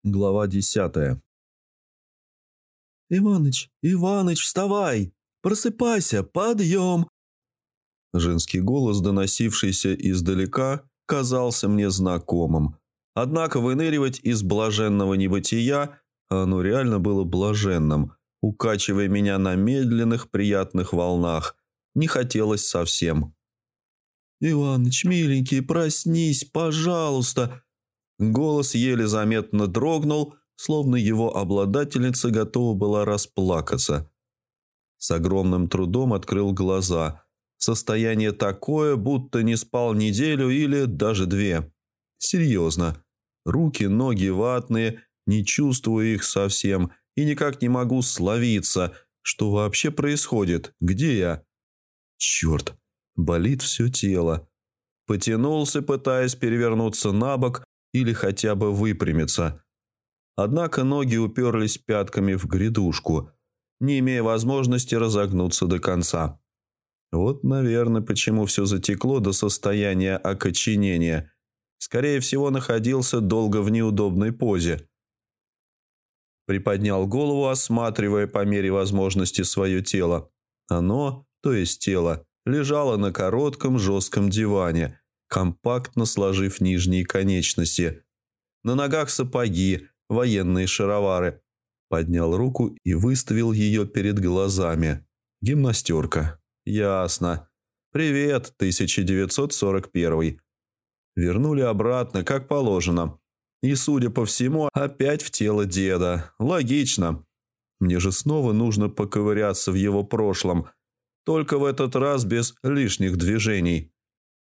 Глава 10. «Иваныч, Иваныч, вставай! Просыпайся, подъем!» Женский голос, доносившийся издалека, казался мне знакомым. Однако выныривать из блаженного небытия, а оно реально было блаженным, укачивая меня на медленных приятных волнах, не хотелось совсем. «Иваныч, миленький, проснись, пожалуйста!» Голос еле заметно дрогнул, словно его обладательница готова была расплакаться. С огромным трудом открыл глаза. Состояние такое, будто не спал неделю или даже 2. Серьезно. Руки, ноги ватные, не чувствую их совсем и никак не могу словиться. Что вообще происходит? Где я? Черт, болит все тело. Потянулся, пытаясь перевернуться на бок или хотя бы выпрямиться. Однако ноги уперлись пятками в грядушку, не имея возможности разогнуться до конца. Вот, наверное, почему все затекло до состояния окоченения. Скорее всего, находился долго в неудобной позе. Приподнял голову, осматривая по мере возможности свое тело. Оно, то есть тело, лежало на коротком жестком диване, компактно сложив нижние конечности. На ногах сапоги, военные шаровары. Поднял руку и выставил ее перед глазами. Гимнастерка. Ясно. Привет, 1941. Вернули обратно, как положено. И, судя по всему, опять в тело деда. Логично. Мне же снова нужно поковыряться в его прошлом. Только в этот раз без лишних движений.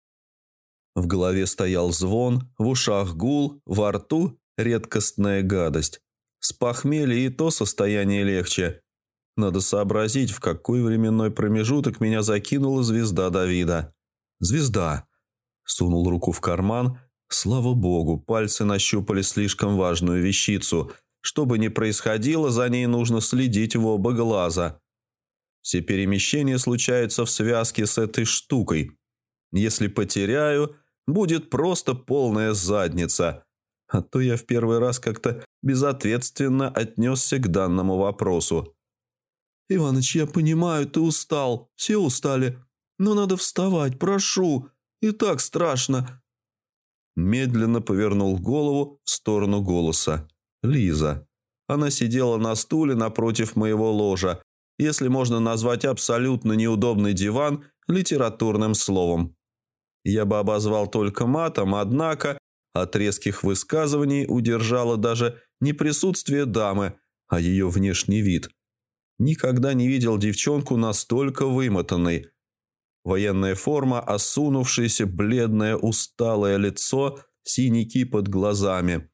В голове стоял звон, в ушах гул, во рту редкостная гадость. С похмелья и то состояние легче. Надо сообразить, в какой временной промежуток меня закинула звезда Давида. Звезда. Сунул руку в карман. Слава богу, пальцы нащупали слишком важную вещицу. Что бы ни происходило, за ней нужно следить в оба глаза. Все перемещения случаются в связке с этой штукой. Если потеряю, будет просто полная задница. А то я в первый раз как-то безответственно отнесся к данному вопросу. «Иваныч, я понимаю, ты устал, все устали, но надо вставать, прошу, и так страшно». Медленно повернул голову в сторону голоса. Лиза. Она сидела на стуле напротив моего ложа, если можно назвать абсолютно неудобный диван литературным словом. Я бы обозвал только матом, однако от резких высказываний удержало даже не присутствие дамы, а ее внешний вид. Никогда не видел девчонку настолько вымотанной. Военная форма, осунувшееся, бледное, усталое лицо, синяки под глазами.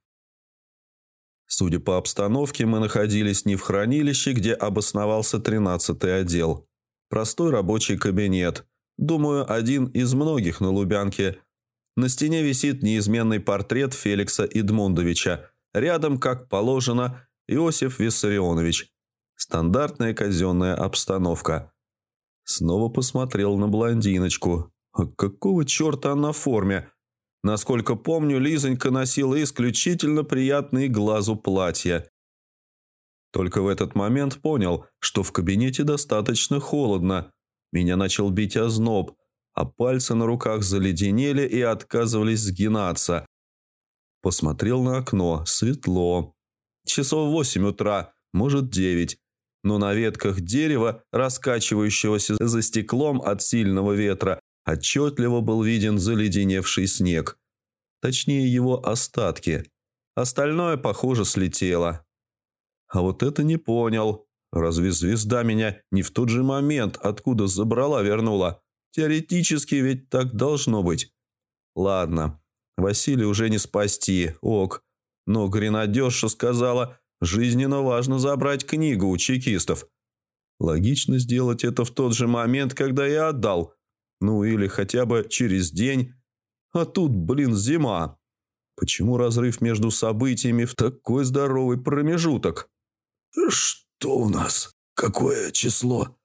Судя по обстановке, мы находились не в хранилище, где обосновался 13-й отдел. Простой рабочий кабинет. Думаю, один из многих на Лубянке. На стене висит неизменный портрет Феликса Эдмундовича. Рядом, как положено, Иосиф Виссарионович. Стандартная казенная обстановка. Снова посмотрел на блондиночку. А какого черта она в форме? Насколько помню, Лизонька носила исключительно приятные глазу платья. Только в этот момент понял, что в кабинете достаточно холодно. Меня начал бить озноб, а пальцы на руках заледенели и отказывались сгинаться. Посмотрел на окно. Светло. Часов 8 утра, может 9. Но на ветках дерева, раскачивающегося за стеклом от сильного ветра, отчетливо был виден заледеневший снег. Точнее, его остатки. Остальное, похоже, слетело. А вот это не понял. Разве звезда меня не в тот же момент, откуда забрала, вернула? Теоретически ведь так должно быть. Ладно, Василия уже не спасти, ок. Но гренадерша сказала, жизненно важно забрать книгу у чекистов. Логично сделать это в тот же момент, когда я отдал. Ну или хотя бы через день. А тут, блин, зима. Почему разрыв между событиями в такой здоровый промежуток? «Что у нас? Какое число?»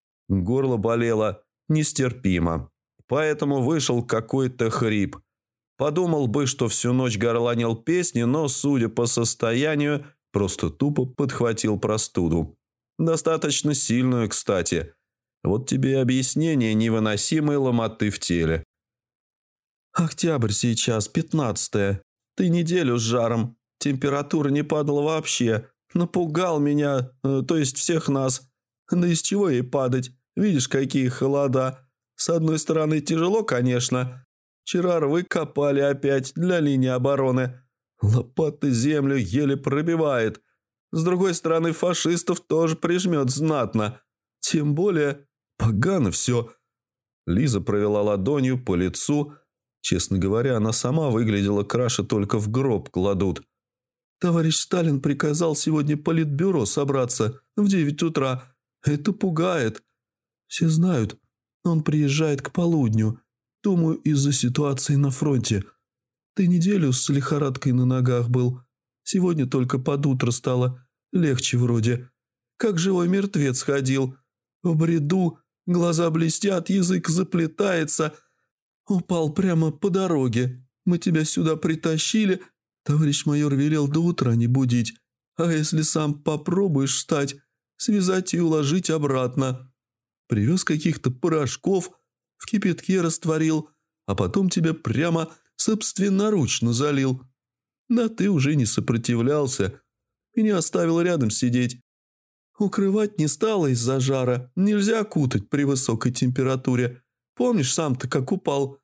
Горло болело нестерпимо. Поэтому вышел какой-то хрип. Подумал бы, что всю ночь горланил песни, но, судя по состоянию, просто тупо подхватил простуду. Достаточно сильную, кстати. Вот тебе и объяснение невыносимой ломоты в теле. Октябрь сейчас, 15-е. Ты неделю с жаром. Температура не падала вообще. Напугал меня, то есть всех нас. Да из чего ей падать? Видишь, какие холода. С одной стороны, тяжело, конечно. Вчера рвы копали опять для линии обороны. Лопаты землю еле пробивает. С другой стороны, фашистов тоже прижмет знатно. Тем более, погано все. Лиза провела ладонью по лицу. Честно говоря, она сама выглядела краше, только в гроб кладут. Товарищ Сталин приказал сегодня политбюро собраться в 9 утра. Это пугает. Все знают, он приезжает к полудню. Думаю, из-за ситуации на фронте. Ты неделю с лихорадкой на ногах был. Сегодня только под утро стало легче вроде. Как живой мертвец ходил. В бреду, глаза блестят, язык заплетается. Упал прямо по дороге. Мы тебя сюда притащили. Товарищ майор велел до утра не будить. А если сам попробуешь встать, связать и уложить обратно. Привез каких-то порошков, в кипятке растворил, а потом тебя прямо собственноручно залил. Да ты уже не сопротивлялся. Меня оставил рядом сидеть. Укрывать не стало из-за жара. Нельзя кутать при высокой температуре. Помнишь, сам-то как упал?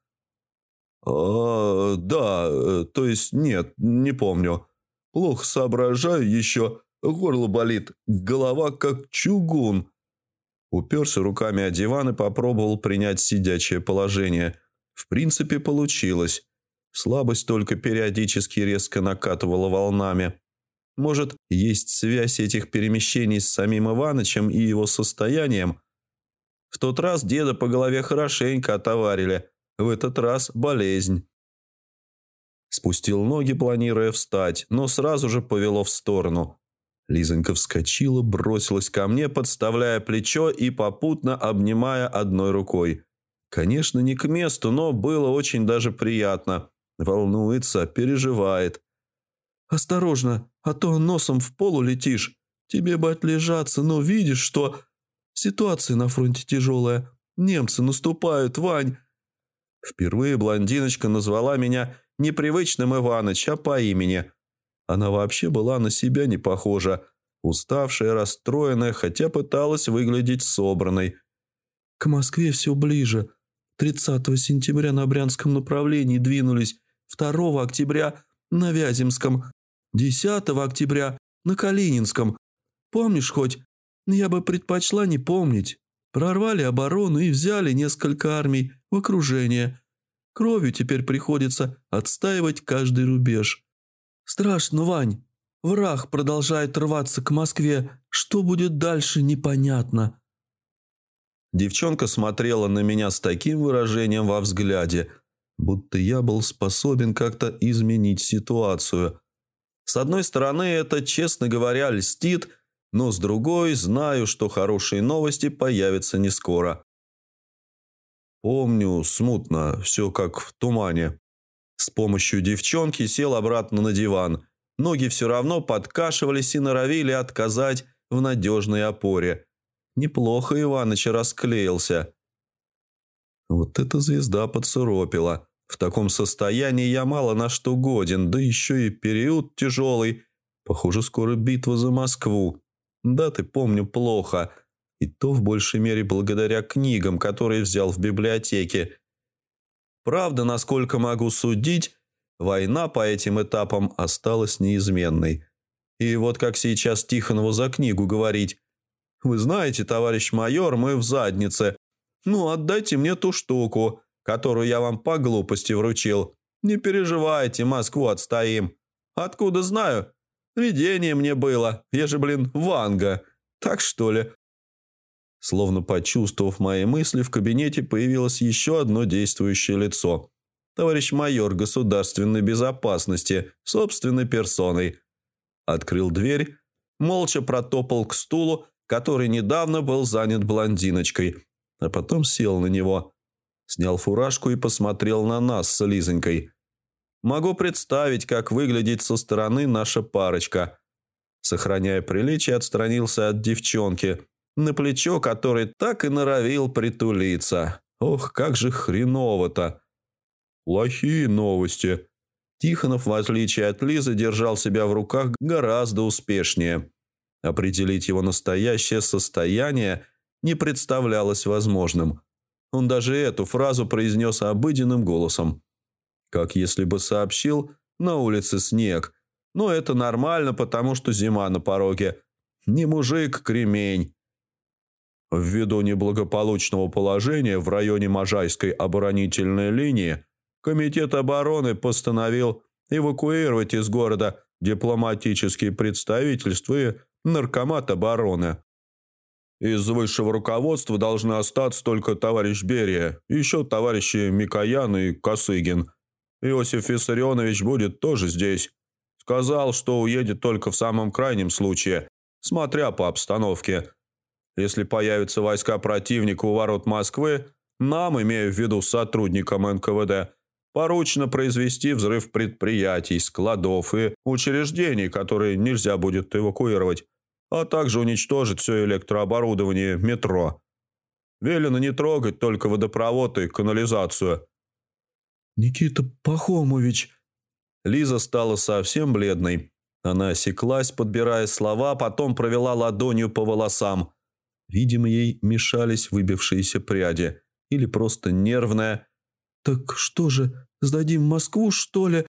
Да, то есть нет, не помню. Плохо соображаю еще, горло болит, голова как чугун. Уперся руками о диван и попробовал принять сидячее положение. В принципе, получилось. Слабость только периодически резко накатывала волнами. Может, есть связь этих перемещений с самим Иванычем и его состоянием? В тот раз деда по голове хорошенько отоварили, в этот раз болезнь. Спустил ноги, планируя встать, но сразу же повело в сторону. Лизонька вскочила, бросилась ко мне, подставляя плечо и попутно обнимая одной рукой. Конечно, не к месту, но было очень даже приятно. Волнуется, переживает. «Осторожно, а то носом в пол улетишь. Тебе бы отлежаться, но видишь, что... Ситуация на фронте тяжелая. Немцы наступают, Вань». Впервые блондиночка назвала меня непривычным Иваныч, а по имени. Она вообще была на себя не похожа. Уставшая, расстроенная, хотя пыталась выглядеть собранной. «К Москве все ближе. 30 сентября на Брянском направлении двинулись. 2 октября на Вяземском. 10 октября на Калининском. Помнишь хоть? Я бы предпочла не помнить. Прорвали оборону и взяли несколько армий в окружение. Кровью теперь приходится отстаивать каждый рубеж. Страшно, Вань. Враг продолжает рваться к Москве. Что будет дальше, непонятно». Девчонка смотрела на меня с таким выражением во взгляде, будто я был способен как-то изменить ситуацию. С одной стороны, это, честно говоря, льстит, но с другой, знаю, что хорошие новости появятся не скоро. Помню смутно, все как в тумане. С помощью девчонки сел обратно на диван. Ноги все равно подкашивались и норовили отказать в надежной опоре. Неплохо Иваныч расклеился. Вот эта звезда поцарапила. В таком состоянии я мало на что годен, да еще и период тяжелый. Похоже, скоро битва за Москву. Даты помню плохо. И то в большей мере благодаря книгам, которые взял в библиотеке. Правда, насколько могу судить, война по этим этапам осталась неизменной. И вот как сейчас Тихонову за книгу говорить. «Вы знаете, товарищ майор, мы в заднице. Ну, отдайте мне ту штуку, которую я вам по глупости вручил. Не переживайте, Москву отстоим. Откуда знаю? Видение мне было. Я же, Ванга. Так что ли?» Словно почувствовав мои мысли, в кабинете появилось еще одно действующее лицо. Товарищ майор государственной безопасности, собственной персоной. Открыл дверь, молча протопал к стулу, который недавно был занят блондиночкой, а потом сел на него. Снял фуражку и посмотрел на нас с Лизонькой. Могу представить, как выглядит со стороны наша парочка. Сохраняя приличие, отстранился от девчонки, на плечо которой так и норовил притулиться. Ох, как же хреново-то. Плохие новости. Тихонов, в отличие от Лизы, держал себя в руках гораздо успешнее. Определить его настоящее состояние не представлялось возможным. Он даже эту фразу произнес обыденным голосом. Как если бы сообщил: на улице снег. Но это нормально, потому что зима на пороге. Не мужик, кремень. Ввиду неблагополучного положения в районе Можайской оборонительной линии Комитет обороны постановил эвакуировать из города дипломатические представительства и наркомат обороны. Из высшего руководства должны остаться только товарищ Берия, еще товарищи Микоян и Косыгин. Иосиф Виссарионович будет тоже здесь. Сказал, что уедет только в самом крайнем случае, смотря по обстановке. Если появятся войска противника у ворот Москвы, нам, имея в виду сотрудникам НКВД, поручено произвести взрыв предприятий, складов и учреждений, которые нельзя будет эвакуировать, а также уничтожить все электрооборудование метро. Велено не трогать только водопровод и канализацию. «Никита Пахомович!» Лиза стала совсем бледной. Она осеклась, подбирая слова, потом провела ладонью по волосам. Видимо, ей мешались выбившиеся пряди. Или просто нервная. «Так что же, сдадим Москву, что ли?»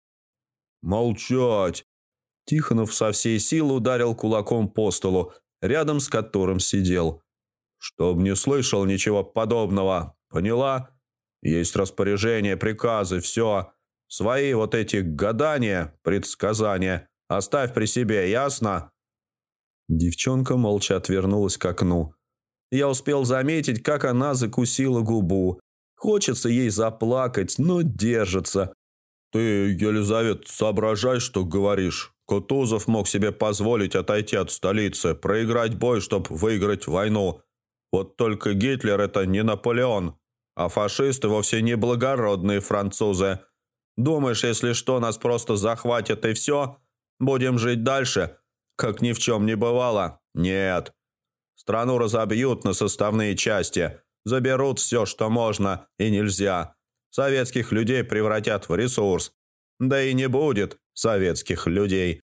«Молчать!» Тихонов со всей силы ударил кулаком по столу, рядом с которым сидел. «Чтоб не слышал ничего подобного, поняла? Есть распоряжения, приказы, все. Свои вот эти гадания, предсказания оставь при себе, ясно?» Девчонка молча отвернулась к окну. Я успел заметить, как она закусила губу. Хочется ей заплакать, но держится. «Ты, Елизавета, соображай, что говоришь. Кутузов мог себе позволить отойти от столицы, проиграть бой, чтобы выиграть войну. Вот только Гитлер – это не Наполеон, а фашисты вовсе не благородные французы. Думаешь, если что, нас просто захватят и все? Будем жить дальше, как ни в чем не бывало? Нет. Страну разобьют на составные части». Заберут все, что можно и нельзя. Советских людей превратят в ресурс. Да и не будет советских людей.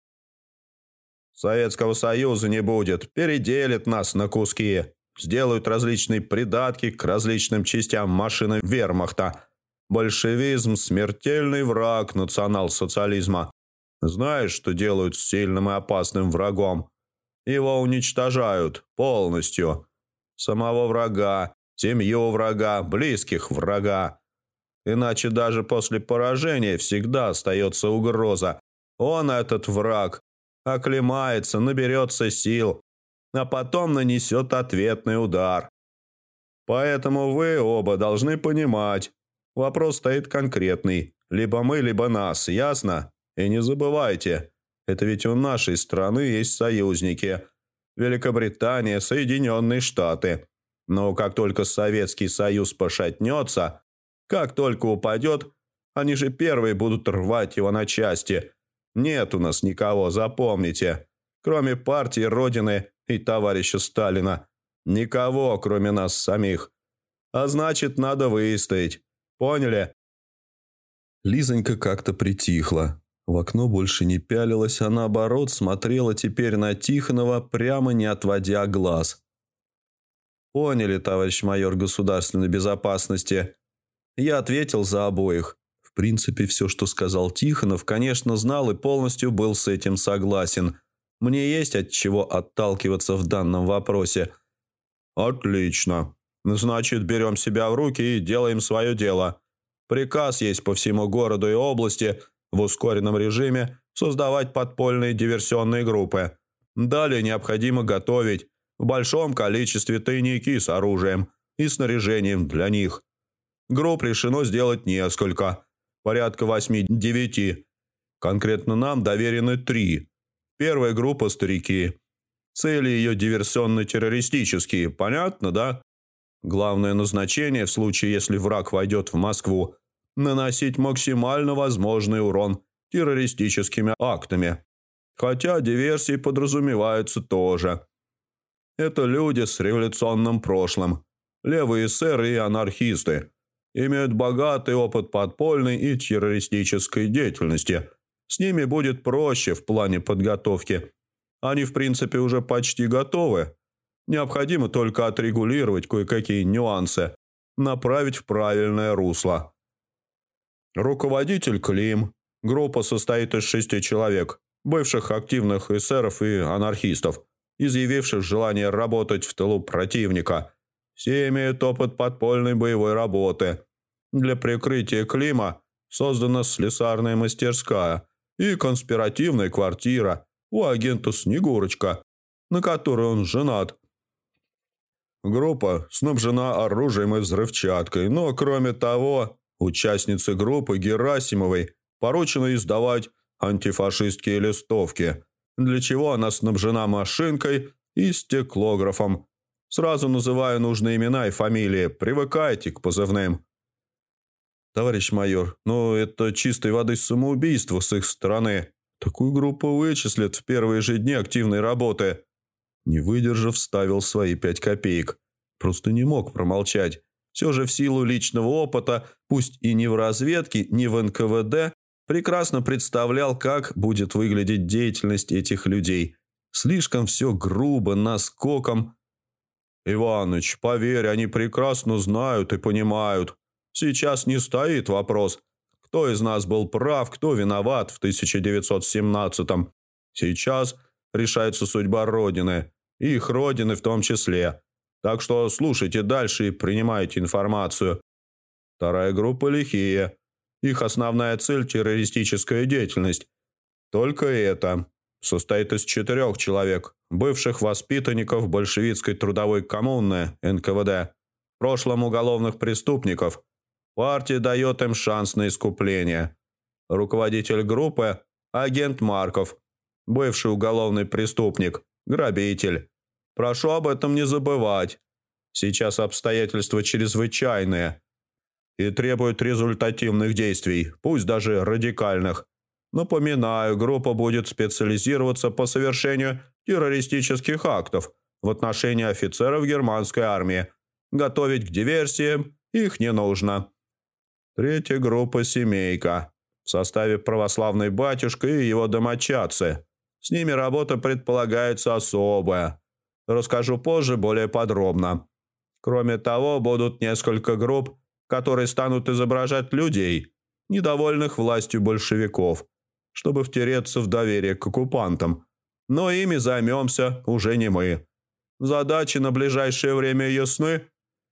Советского Союза не будет. Переделят нас на куски. Сделают различные придатки к различным частям машины вермахта. Большевизм – смертельный враг национал-социализма. Знаешь, что делают с сильным и опасным врагом? Его уничтожают полностью. Самого врага. Семью врага, близких врага. Иначе даже после поражения всегда остается угроза. Он, этот враг, оклемается, наберется сил, а потом нанесет ответный удар. Поэтому вы оба должны понимать, вопрос стоит конкретный. Либо мы, либо нас, ясно? И не забывайте, это ведь у нашей страны есть союзники. Великобритания, Соединенные Штаты. Но как только Советский Союз пошатнется, как только упадет, они же первые будут рвать его на части. Нет у нас никого, запомните, кроме партии Родины и товарища Сталина. Никого, кроме нас самих. А значит, надо выстоять. Поняли?» Лизонька как-то притихла. В окно больше не пялилась, а наоборот смотрела теперь на Тихонова, прямо не отводя глаз. «Поняли, товарищ майор государственной безопасности». Я ответил за обоих. В принципе, все, что сказал Тихонов, конечно, знал и полностью был с этим согласен. Мне есть от чего отталкиваться в данном вопросе. «Отлично. Значит, берем себя в руки и делаем свое дело. Приказ есть по всему городу и области в ускоренном режиме создавать подпольные диверсионные группы. Далее необходимо готовить в большом количестве тайники с оружием и снаряжением для них. Групп решено сделать несколько, порядка 8-9. Конкретно нам доверены 3. Первая группа – старики. Цели ее диверсионно-террористические, понятно, да? Главное назначение в случае, если враг войдет в Москву наносить максимально возможный урон террористическими актами. Хотя диверсии подразумеваются тоже. Это люди с революционным прошлым, левые эсеры и анархисты. Имеют богатый опыт подпольной и террористической деятельности. С ними будет проще в плане подготовки. Они, в принципе, уже почти готовы. Необходимо только отрегулировать кое-какие нюансы, направить в правильное русло. Руководитель Клим. Группа состоит из 6 человек, бывших активных эсеров и анархистов, изъявивших желание работать в тылу противника. Все имеют опыт подпольной боевой работы. Для прикрытия Клима создана слесарная мастерская и конспиративная квартира у агента Снегурочка, на которой он женат. Группа снабжена оружием и взрывчаткой, но, кроме того, участнице группы Герасимовой поручено издавать антифашистские листовки, для чего она снабжена машинкой и стеклографом. Сразу называю нужные имена и фамилии, привыкайте к позывным. Товарищ майор, это чистой воды самоубийство с их стороны. Такую группу вычислят в первые же дни активной работы. Не выдержав, вставил свои 5 копеек. Просто не мог промолчать. Все же в силу личного опыта, пусть и не в разведке, не в НКВД, прекрасно представлял, как будет выглядеть деятельность этих людей. Слишком все грубо, наскоком. «Иваныч, поверь, они прекрасно знают и понимают. Сейчас не стоит вопрос, кто из нас был прав, кто виноват в 1917-м. Сейчас решается судьба Родины, и их Родины в том числе. Так что слушайте дальше и принимайте информацию. Вторая группа лихие. Их основная цель – террористическая деятельность. Только это. Состоит из 4 человек, бывших воспитанников большевистской трудовой коммуны НКВД, в прошлом уголовных преступников. Партия дает им шанс на искупление. Руководитель группы – агент Марков, бывший уголовный преступник, грабитель. Прошу об этом не забывать. Сейчас обстоятельства чрезвычайные и требуют результативных действий, пусть даже радикальных. Напоминаю, группа будет специализироваться по совершению террористических актов в отношении офицеров германской армии. Готовить к диверсиям их не нужно. Третья группа – семейка. В составе православный батюшка и его домочадцы. С ними работа предполагается особая. Расскажу позже более подробно. Кроме того, будут несколько групп, которые станут изображать людей, недовольных властью большевиков, чтобы втереться в доверие к оккупантам. Но ими займемся уже не мы. Задачи на ближайшее время ясны?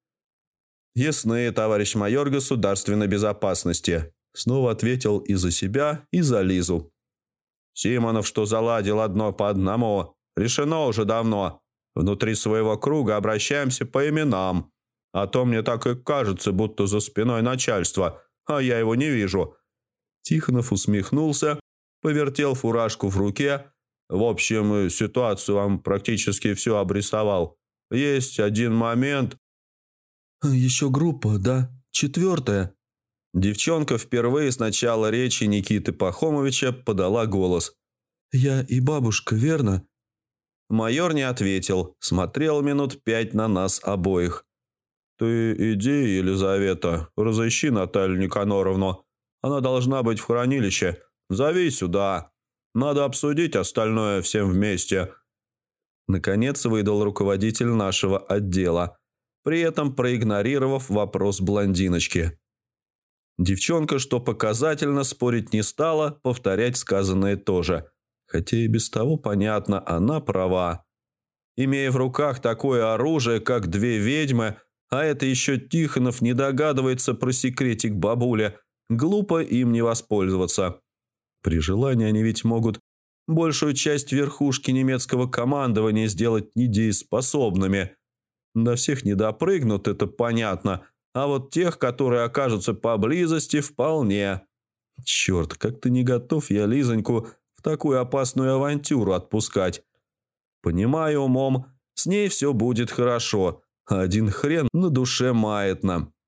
Ясны, товарищ майор государственной безопасности. Снова ответил и за себя, и за Лизу. Симонов, что заладил одно по одному, решено уже давно. Внутри своего круга обращаемся по именам. А то мне так и кажется, будто за спиной начальства, а я его не вижу. Тихонов усмехнулся, повертел фуражку в руке. В общем, ситуацию вам практически все обрисовал. Есть один момент. «Еще группа, да? 4-я?» Девчонка впервые с начала речи Никиты Пахомовича подала голос. «Я и бабушка, верно?» Майор не ответил, смотрел минут 5 на нас обоих. «Ты иди, Елизавета, разыщи Наталью Никаноровну. Она должна быть в хранилище. Зови сюда. Надо обсудить остальное всем вместе». Наконец выдал руководитель нашего отдела, при этом проигнорировав вопрос блондиночки. Девчонка, что показательно, спорить не стала, повторять сказанное тоже. Хотя и без того понятно, она права. Имея в руках такое оружие, как 2 ведьмы, а это еще Тихонов не догадывается про секретик бабуля, глупо им не воспользоваться. При желании они ведь могут большую часть верхушки немецкого командования сделать недееспособными. До всех не допрыгнут, это понятно, а вот тех, которые окажутся поблизости, вполне. Черт, как-то не готов я Лизоньку в такую опасную авантюру отпускать. Понимаю умом, с ней все будет хорошо, а один хрен на душе маятно.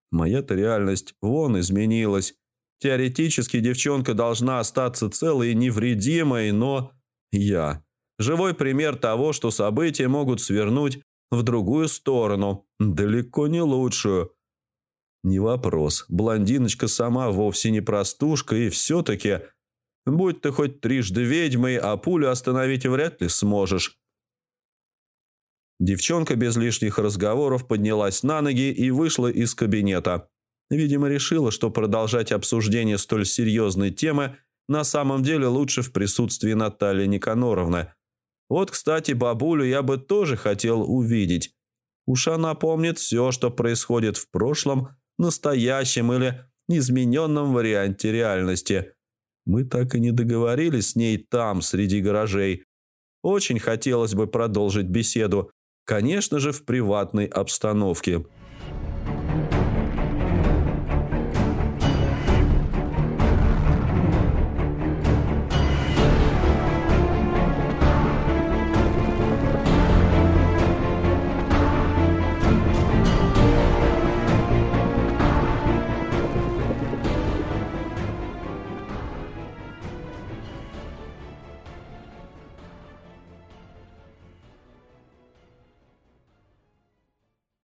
Моя-то реальность вон изменилась. Теоретически девчонка должна остаться целой и невредимой, но я – живой пример того, что события могут свернуть в другую сторону, далеко не лучшую. Не вопрос, блондиночка сама вовсе не простушка, и все-таки, будь ты хоть трижды ведьмой, а пулю остановить вряд ли сможешь. Девчонка без лишних разговоров поднялась на ноги и вышла из кабинета. Видимо, решила, что продолжать обсуждение столь серьезной темы на самом деле лучше в присутствии Натальи Никаноровны. Вот, кстати, бабулю я бы тоже хотел увидеть. Уж она помнит все, что происходит в прошлом, настоящем или измененном варианте реальности. Мы так и не договорились с ней там, среди гаражей. Очень хотелось бы продолжить беседу, конечно же, в приватной обстановке.